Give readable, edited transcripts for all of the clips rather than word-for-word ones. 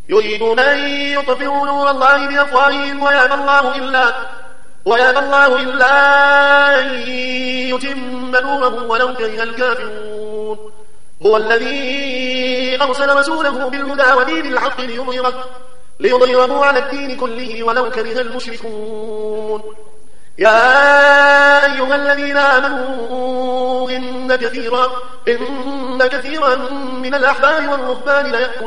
يريدون أن يطفئوا نور الله بأفواههم ويأبى الله إلا أن يتم نوره ولو كره الكافرون. هو الذي أرسل رسوله بالهدى ودين الحق ليظهره على الدين كله ولو كره المشركون. يا أيها الذين آمنوا إن كثيرا من الأحبار والرهبان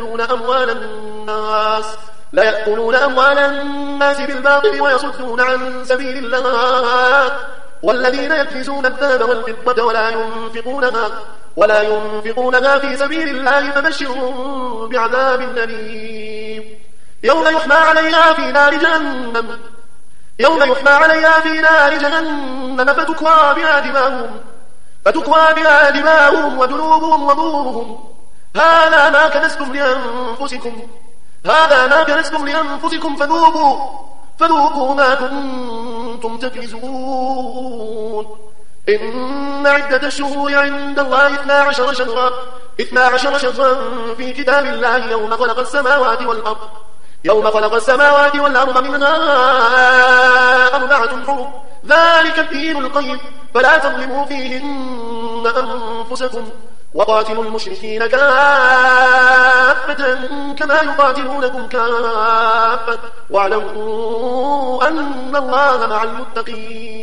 ليأكلون أموال الناس بالباطل ويصدون عن سبيل الله، والذين يكنزون الذهب والفضة ولا ينفقونها في سبيل الله فبشرهم بعذاب أليم. يوم يحمى عليها في نار جهنم فتكوى بها دماؤهم وجنوبهم وظهورهم. هذا ما كنزتم لأنفسكم فذوقوا ما كنتم تكنزون. إن عدة الشهور عند الله 12 شهرا في كتاب الله يوم خلق السماوات والأرض منها 4 حرم، ذلك الدين القيم، فلا تظلموا فيهن أنفسكم، وقاتلوا المشركين كافة كما يقاتلونكم كافة، واعلموا أن الله مع المتقين.